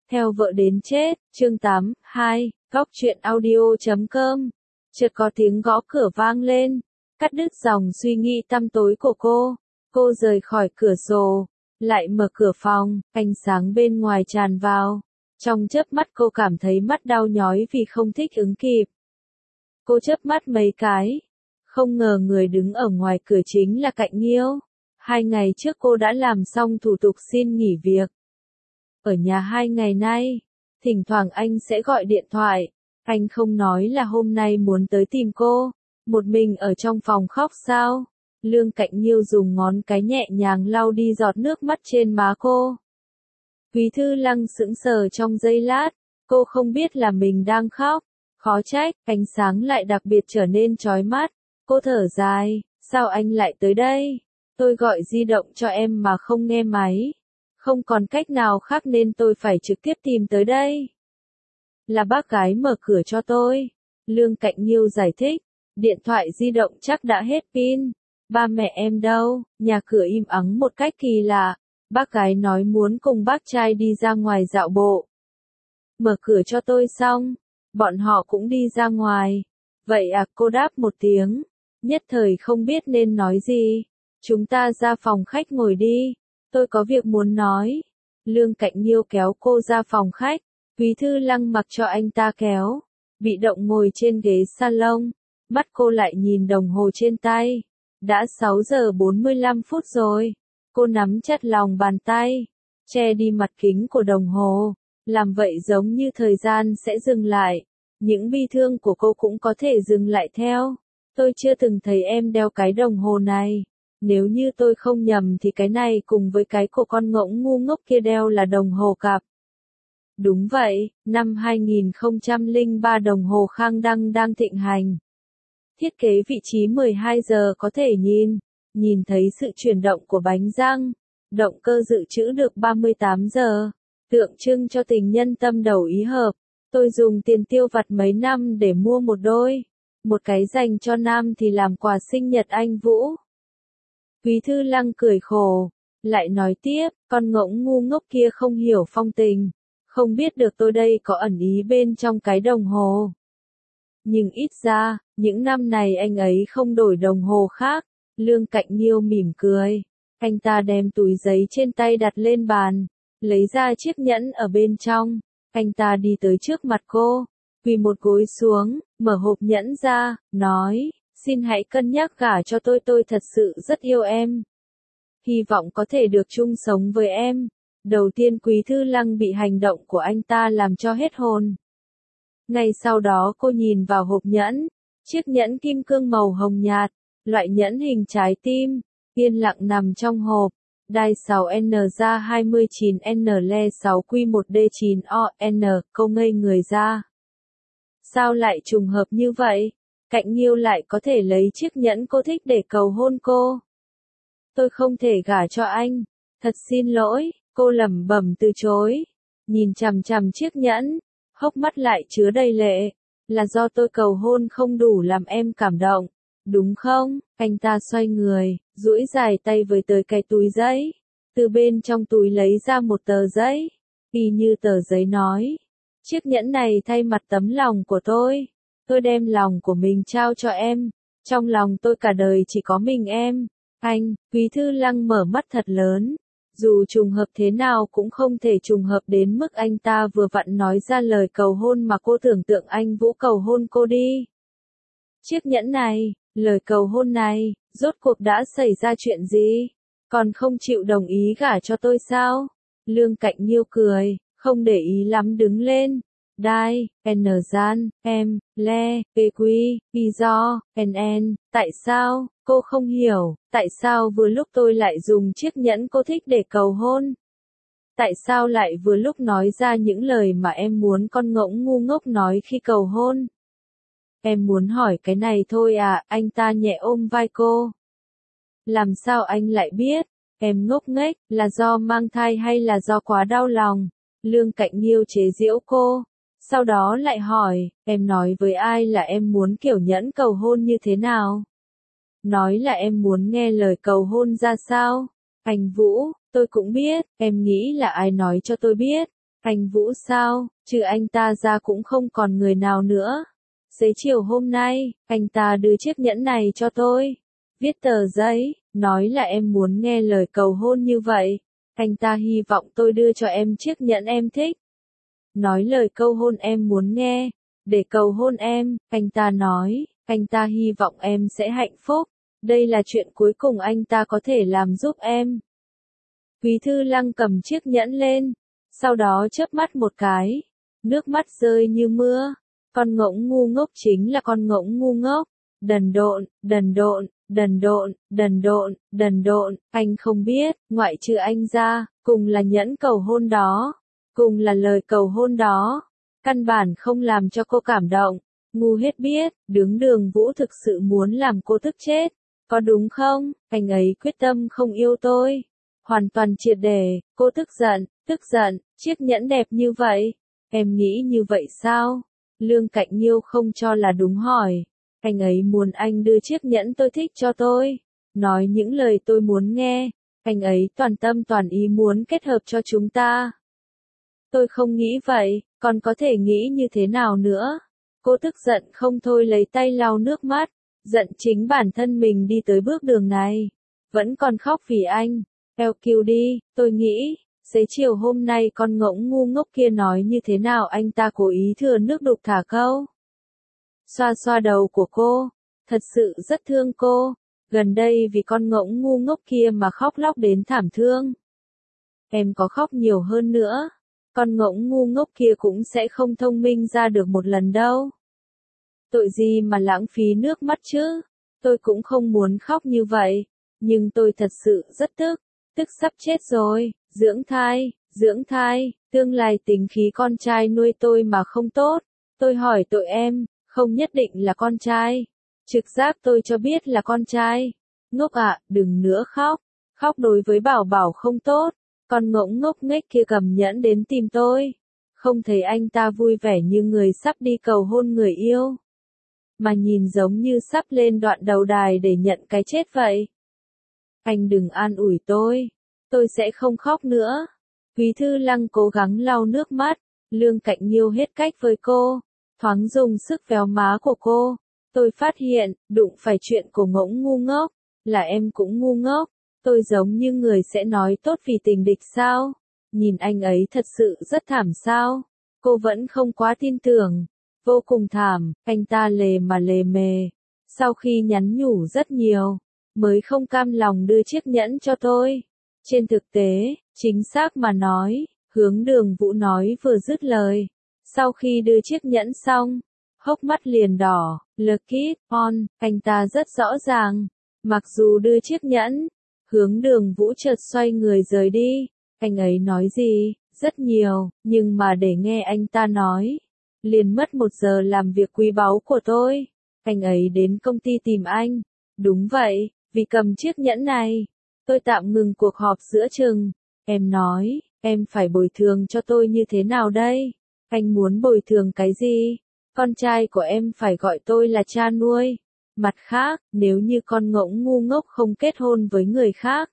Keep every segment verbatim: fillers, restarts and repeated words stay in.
Theo vợ đến chết, chương tám, hai, góc truyện audio chấm com. Chợt có tiếng gõ cửa vang lên, cắt đứt dòng suy nghĩ tăm tối của cô. Cô rời khỏi cửa sổ, lại mở cửa phòng, ánh sáng bên ngoài tràn vào. Trong chớp mắt cô cảm thấy mắt đau nhói vì không thích ứng kịp. Cô chớp mắt mấy cái, không ngờ người đứng ở ngoài cửa chính là Cạnh Nghiêu. Hai ngày trước cô đã làm xong thủ tục xin nghỉ việc. Ở nhà hai ngày nay, thỉnh thoảng anh sẽ gọi điện thoại. Anh không nói là hôm nay muốn tới tìm cô. Một mình ở trong phòng khóc sao? Lương Cạnh Nghiêu dùng ngón cái nhẹ nhàng lau đi giọt nước mắt trên má cô. Quý Thư Lăng sững sờ trong giây lát, cô không biết là mình đang khóc. Khó trách, ánh sáng lại đặc biệt trở nên chói mắt. Cô thở dài, sao anh lại tới đây? Tôi gọi di động cho em mà không nghe máy. Không còn cách nào khác nên tôi phải trực tiếp tìm tới đây. Là bác gái mở cửa cho tôi. Lương Cạnh Nghiêu giải thích, điện thoại di động chắc đã hết pin. Ba mẹ em đâu? Nhà cửa im ắng một cách kỳ lạ. Bác gái nói muốn cùng bác trai đi ra ngoài dạo bộ. Mở cửa cho tôi xong, bọn họ cũng đi ra ngoài. Vậy à, cô đáp một tiếng, nhất thời không biết nên nói gì. Chúng ta ra phòng khách ngồi đi, tôi có việc muốn nói. Lương Cạnh Nghiêu kéo cô ra phòng khách, Quý Thư Lăng mặc cho anh ta kéo, bị động ngồi trên ghế salon, mắt cô lại nhìn đồng hồ trên tay. Đã sáu giờ bốn mươi lăm phút rồi, cô nắm chặt lòng bàn tay, che đi mặt kính của đồng hồ, làm vậy giống như thời gian sẽ dừng lại. Những bi thương của cô cũng có thể dừng lại theo. Tôi chưa từng thấy em đeo cái đồng hồ này. Nếu như tôi không nhầm thì cái này cùng với cái của con ngỗng ngu ngốc kia đeo là đồng hồ cặp. Đúng vậy, năm hai nghìn không trăm lẻ ba đồng hồ Khang Đăng đang thịnh hành. Thiết kế vị trí mười hai giờ có thể nhìn, nhìn thấy sự chuyển động của bánh răng. Động cơ dự trữ được ba mươi tám giờ, tượng trưng cho tình nhân tâm đầu ý hợp. Tôi dùng tiền tiêu vặt mấy năm để mua một đôi. Một cái dành cho nam thì làm quà sinh nhật anh Vũ. Quý Thư Lăng cười khổ, lại nói tiếp, con ngỗng ngu ngốc kia không hiểu phong tình, không biết được tôi đây có ẩn ý bên trong cái đồng hồ. Nhưng ít ra, những năm này anh ấy không đổi đồng hồ khác. Lương Cạnh Nghiêu mỉm cười, anh ta đem túi giấy trên tay đặt lên bàn, lấy ra chiếc nhẫn ở bên trong. Anh ta đi tới trước mặt cô, quỳ một gối xuống, mở hộp nhẫn ra, nói, xin hãy cân nhắc gả cho tôi, tôi thật sự rất yêu em. Hy vọng có thể được chung sống với em. Đầu tiên Quý Thư Lăng bị hành động của anh ta làm cho hết hồn. Ngay sau đó cô nhìn vào hộp nhẫn, chiếc nhẫn kim cương màu hồng nhạt, loại nhẫn hình trái tim, yên lặng nằm trong hộp. Đai sáu N ra hai mươi chín N le sáu Q một D chín O N, cô ngây người ra. Sao lại trùng hợp như vậy? Cạnh Nghiêu lại có thể lấy chiếc nhẫn cô thích để cầu hôn cô. Tôi không thể gả cho anh. Thật xin lỗi, cô lẩm bẩm từ chối. Nhìn chằm chằm chiếc nhẫn, hốc mắt lại chứa đầy lệ. Là do tôi cầu hôn không đủ làm em cảm động, đúng không? Anh ta xoay người, duỗi dài tay với tới cái túi giấy. Từ bên trong túi lấy ra một tờ giấy. Y như tờ giấy nói, chiếc nhẫn này thay mặt tấm lòng của tôi. Tôi đem lòng của mình trao cho em. Trong lòng tôi cả đời chỉ có mình em. Anh, Quý Thư Lăng mở mắt thật lớn. Dù trùng hợp thế nào cũng không thể trùng hợp đến mức anh ta vừa vặn nói ra lời cầu hôn mà cô tưởng tượng anh Vũ cầu hôn cô đi. Chiếc nhẫn này, lời cầu hôn này, rốt cuộc đã xảy ra chuyện gì? Còn không chịu đồng ý gả cho tôi sao? Lương Cạnh Nghiêu cười, không để ý lắm đứng lên. Đai, N gian, em, le, P quy, Y do, N N, tại sao, cô không hiểu, tại sao vừa lúc tôi lại dùng chiếc nhẫn cô thích để cầu hôn? Tại sao lại vừa lúc nói ra những lời mà em muốn con ngỗng ngu ngốc nói khi cầu hôn? Em muốn hỏi cái này thôi à, anh ta nhẹ ôm vai cô. Làm sao anh lại biết? Em ngốc nghếch, là do mang thai hay là do quá đau lòng? Lương Cạnh Nghiêu chế giễu cô. Sau đó lại hỏi, em nói với ai là em muốn kiểu nhẫn cầu hôn như thế nào? Nói là em muốn nghe lời cầu hôn ra sao? Anh Vũ, tôi cũng biết, em nghĩ là ai nói cho tôi biết? Anh Vũ sao, trừ anh ta ra cũng không còn người nào nữa. Xế chiều hôm nay, anh ta đưa chiếc nhẫn này cho tôi. Viết tờ giấy, nói là em muốn nghe lời cầu hôn như vậy. Anh ta hy vọng tôi đưa cho em chiếc nhẫn em thích. Nói lời cầu hôn em muốn nghe. Để cầu hôn em, anh ta nói, anh ta hy vọng em sẽ hạnh phúc. Đây là chuyện cuối cùng anh ta có thể làm giúp em. Quý Thư Lăng cầm chiếc nhẫn lên, sau đó chớp mắt một cái, nước mắt rơi như mưa. Con ngỗng ngu ngốc chính là con ngỗng ngu ngốc. Đần độn, đần độn, đần độn, đần độn, đần độn, anh không biết, ngoại trừ anh ra, cùng là nhẫn cầu hôn đó, cùng là lời cầu hôn đó, căn bản không làm cho cô cảm động. Ngu hết biết, đứng Đường Vũ thực sự muốn làm cô tức chết, có đúng không? Anh ấy quyết tâm không yêu tôi, hoàn toàn triệt để. Cô tức giận, tức giận, chiếc nhẫn đẹp như vậy, em nghĩ như vậy sao? Lương Cạnh Nhiêu không cho là đúng hỏi. Anh ấy muốn anh đưa chiếc nhẫn tôi thích cho tôi, nói những lời tôi muốn nghe. Anh ấy toàn tâm toàn ý muốn kết hợp cho chúng ta. Tôi không nghĩ vậy, còn có thể nghĩ như thế nào nữa? Cô tức giận không thôi, lấy tay lau nước mắt, giận chính bản thân mình đi tới bước đường này. Vẫn còn khóc vì anh. Eo kiu đi, tôi nghĩ, xế chiều hôm nay con ngỗng ngu ngốc kia nói như thế nào anh ta cố ý thừa nước đục thả câu. Xoa xoa đầu của cô, thật sự rất thương cô, gần đây vì con ngỗng ngu ngốc kia mà khóc lóc đến thảm thương. Em có khóc nhiều hơn nữa, con ngỗng ngu ngốc kia cũng sẽ không thông minh ra được một lần đâu. Tội gì mà lãng phí nước mắt chứ, tôi cũng không muốn khóc như vậy, nhưng tôi thật sự rất tức, tức sắp chết rồi. Dưỡng thai, dưỡng thai, tương lai tính khí con trai nuôi tôi mà không tốt. Tôi hỏi tội em, không nhất định là con trai. Trực giác tôi cho biết là con trai. Ngốc ạ, đừng nữa khóc. Khóc đối với Bảo Bảo không tốt. Con ngỗng ngốc nghếch kia cầm nhẫn đến tìm tôi. Không thấy anh ta vui vẻ như người sắp đi cầu hôn người yêu, mà nhìn giống như sắp lên đoạn đầu đài để nhận cái chết vậy. Anh đừng an ủi tôi. Tôi sẽ không khóc nữa. Quý Thư Lăng cố gắng lau nước mắt. Lương Cạnh Nhiêu hết cách với cô, thoáng dùng sức véo má của cô. Tôi phát hiện, đụng phải chuyện của ngỗng ngu ngốc, là em cũng ngu ngốc. Tôi giống như người sẽ nói tốt vì tình địch sao? Nhìn anh ấy thật sự rất thảm sao? Cô vẫn không quá tin tưởng. Vô cùng thảm, anh ta lề mà lề mề. Sau khi nhắn nhủ rất nhiều, mới không cam lòng đưa chiếc nhẫn cho tôi. Trên thực tế, chính xác mà nói, Hướng Đường Vũ nói vừa dứt lời. Sau khi đưa chiếc nhẫn xong, hốc mắt liền đỏ. Lucky on, anh ta rất rõ ràng. Mặc dù đưa chiếc nhẫn, Hướng Đường Vũ chợt xoay người rời đi. Anh ấy nói gì? Rất nhiều, nhưng mà để nghe anh ta nói, liền mất một giờ làm việc quý báu của tôi. Anh ấy đến công ty tìm anh. Đúng vậy, vì cầm chiếc nhẫn này. Tôi tạm ngừng cuộc họp giữa chừng. Em nói, em phải bồi thường cho tôi như thế nào đây? Anh muốn bồi thường cái gì? Con trai của em phải gọi tôi là cha nuôi. Mặt khác, nếu như con ngỗng ngu ngốc không kết hôn với người khác,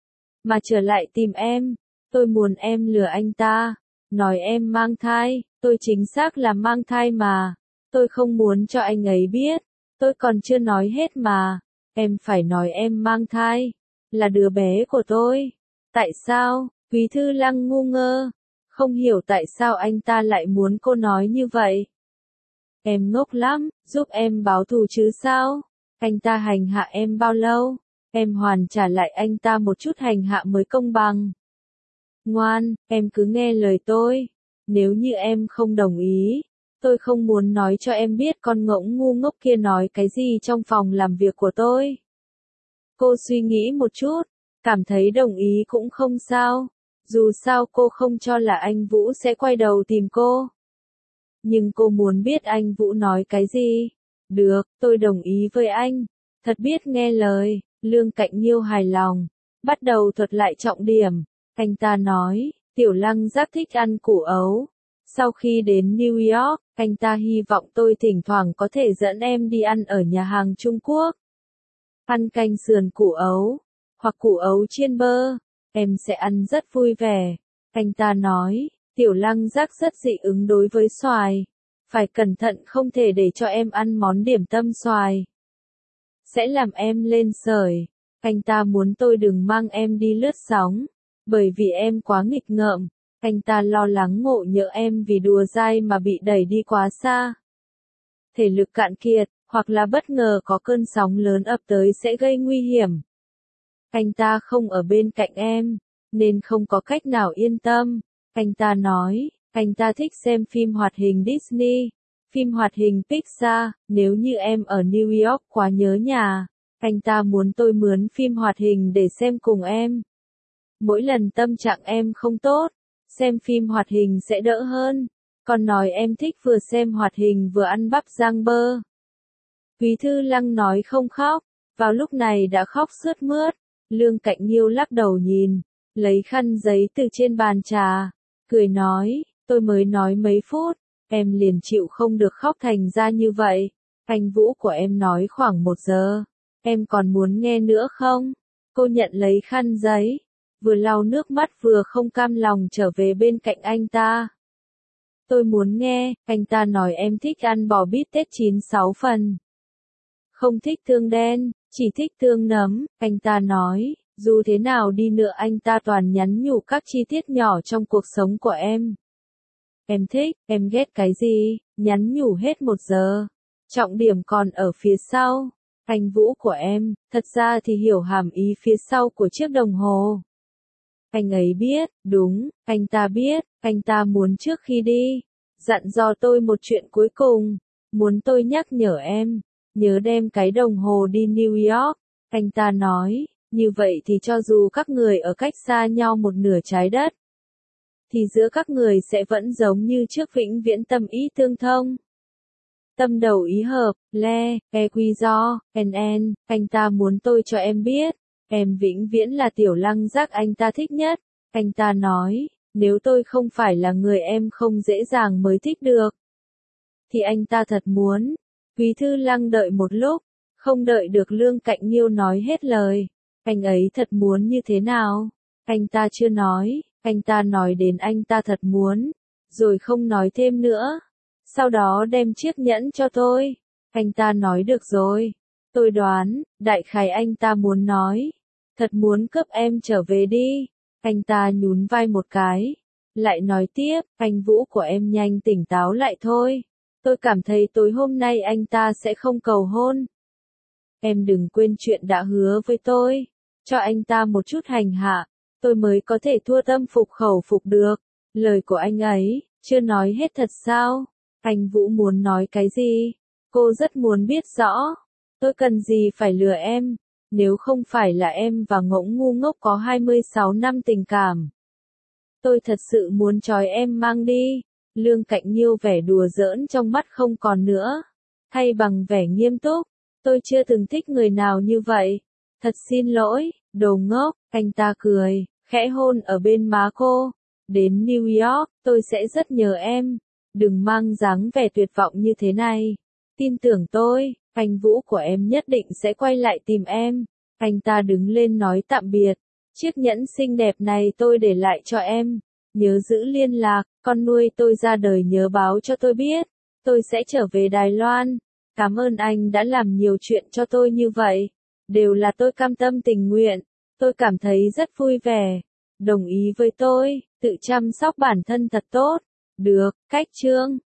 mà trở lại tìm em, tôi muốn em lừa anh ta. Nói em mang thai, tôi chính xác là mang thai mà. Tôi không muốn cho anh ấy biết. Tôi còn chưa nói hết mà. Em phải nói em mang thai, là đứa bé của tôi. Tại sao? Quý Thư Lăng ngu ngơ, không hiểu tại sao anh ta lại muốn cô nói như vậy. Em ngốc lắm, giúp em báo thù chứ sao? Anh ta hành hạ em bao lâu? Em hoàn trả lại anh ta một chút hành hạ mới công bằng. Ngoan, em cứ nghe lời tôi. Nếu như em không đồng ý, tôi không muốn nói cho em biết con ngỗng ngu ngốc kia nói cái gì trong phòng làm việc của tôi. Cô suy nghĩ một chút, cảm thấy đồng ý cũng không sao. Dù sao cô không cho là anh Vũ sẽ quay đầu tìm cô. Nhưng cô muốn biết anh Vũ nói cái gì. Được, tôi đồng ý với anh. Thật biết nghe lời. Lương Cạnh Nhiêu hài lòng, bắt đầu thuật lại trọng điểm. Anh ta nói, Tiểu Lăng rất thích ăn củ ấu. Sau khi đến New York, anh ta hy vọng tôi thỉnh thoảng có thể dẫn em đi ăn ở nhà hàng Trung Quốc. Ăn canh sườn củ ấu, hoặc củ ấu chiên bơ. Em sẽ ăn rất vui vẻ. Anh ta nói, Tiểu Lăng Giác rất dị ứng đối với xoài. Phải cẩn thận không thể để cho em ăn món điểm tâm xoài. Sẽ làm em lên sởi. Anh ta muốn tôi đừng mang em đi lướt sóng. Bởi vì em quá nghịch ngợm. Anh ta lo lắng ngộ nhỡ em vì đùa dai mà bị đẩy đi quá xa. Thể lực cạn kiệt, hoặc là bất ngờ có cơn sóng lớn ập tới sẽ gây nguy hiểm. Anh ta không ở bên cạnh em, nên không có cách nào yên tâm. Anh ta nói, anh ta thích xem phim hoạt hình Disney, phim hoạt hình Pixar, nếu như em ở New York quá nhớ nhà. Anh ta muốn tôi mướn phim hoạt hình để xem cùng em. Mỗi lần tâm trạng em không tốt, xem phim hoạt hình sẽ đỡ hơn. Còn nói em thích vừa xem hoạt hình vừa ăn bắp rang bơ. Quý Thư Lăng nói không khóc, vào lúc này đã khóc sướt mướt. Lương Cạnh Nhiêu lắc đầu nhìn, lấy khăn giấy từ trên bàn trà, cười nói, tôi mới nói mấy phút, em liền chịu không được khóc thành ra như vậy. Anh Vũ của em nói khoảng một giờ, em còn muốn nghe nữa không? Cô nhận lấy khăn giấy, vừa lau nước mắt vừa không cam lòng trở về bên cạnh anh ta. Tôi muốn nghe, anh ta nói em thích ăn bò bít tết chín sáu phần. Không thích tương đen, chỉ thích tương nấm, anh ta nói, dù thế nào đi nữa anh ta toàn nhắn nhủ các chi tiết nhỏ trong cuộc sống của em. Em thích, em ghét cái gì, nhắn nhủ hết một giờ. Trọng điểm còn ở phía sau. Anh Vũ của em, thật ra thì hiểu hàm ý phía sau của chiếc đồng hồ. Anh ấy biết, đúng, anh ta biết, anh ta muốn trước khi đi, dặn dò tôi một chuyện cuối cùng, muốn tôi nhắc nhở em, nhớ đem cái đồng hồ đi New York. Anh ta nói, như vậy thì cho dù các người ở cách xa nhau một nửa trái đất, thì giữa các người sẽ vẫn giống như trước vĩnh viễn tâm ý tương thông. Tâm đầu ý hợp, le, e quy do, en en, anh ta muốn tôi cho em biết, em vĩnh viễn là Tiểu Lăng Giác anh ta thích nhất. Anh ta nói, nếu tôi không phải là người em không dễ dàng mới thích được, thì anh ta thật muốn. Quý Thư Lăng đợi một lúc, không đợi được Lương Cạnh Nhiêu nói hết lời. Anh ấy thật muốn như thế nào? Anh ta chưa nói, anh ta nói đến anh ta thật muốn, rồi không nói thêm nữa. Sau đó đem chiếc nhẫn cho tôi. Anh ta nói được rồi. Tôi đoán, đại khái anh ta muốn nói, thật muốn cướp em trở về đi. Anh ta nhún vai một cái, lại nói tiếp, anh Vũ của em nhanh tỉnh táo lại thôi. Tôi cảm thấy tối hôm nay anh ta sẽ không cầu hôn. Em đừng quên chuyện đã hứa với tôi, cho anh ta một chút hành hạ, tôi mới có thể thua tâm phục khẩu phục được. Lời của anh ấy, chưa nói hết thật sao? Anh Vũ muốn nói cái gì? Cô rất muốn biết rõ. Tôi cần gì phải lừa em, nếu không phải là em và ngỗng ngu ngốc có hai mươi sáu năm tình cảm. Tôi thật sự muốn trói em mang đi. Lương Cạnh Nhiêu vẻ đùa giỡn trong mắt không còn nữa. Thay bằng vẻ nghiêm túc, tôi chưa từng thích người nào như vậy. Thật xin lỗi, đồ ngốc, anh ta cười, khẽ hôn ở bên má cô. Đến New York, tôi sẽ rất nhớ em. Đừng mang dáng vẻ tuyệt vọng như thế này. Tin tưởng tôi, anh Vũ của em nhất định sẽ quay lại tìm em. Anh ta đứng lên nói tạm biệt. Chiếc nhẫn xinh đẹp này tôi để lại cho em. Nhớ giữ liên lạc, con nuôi tôi ra đời nhớ báo cho tôi biết. Tôi sẽ trở về Đài Loan. Cảm ơn anh đã làm nhiều chuyện cho tôi như vậy. Đều là tôi cam tâm tình nguyện. Tôi cảm thấy rất vui vẻ. Đồng ý với tôi, tự chăm sóc bản thân thật tốt. Được, cách chương.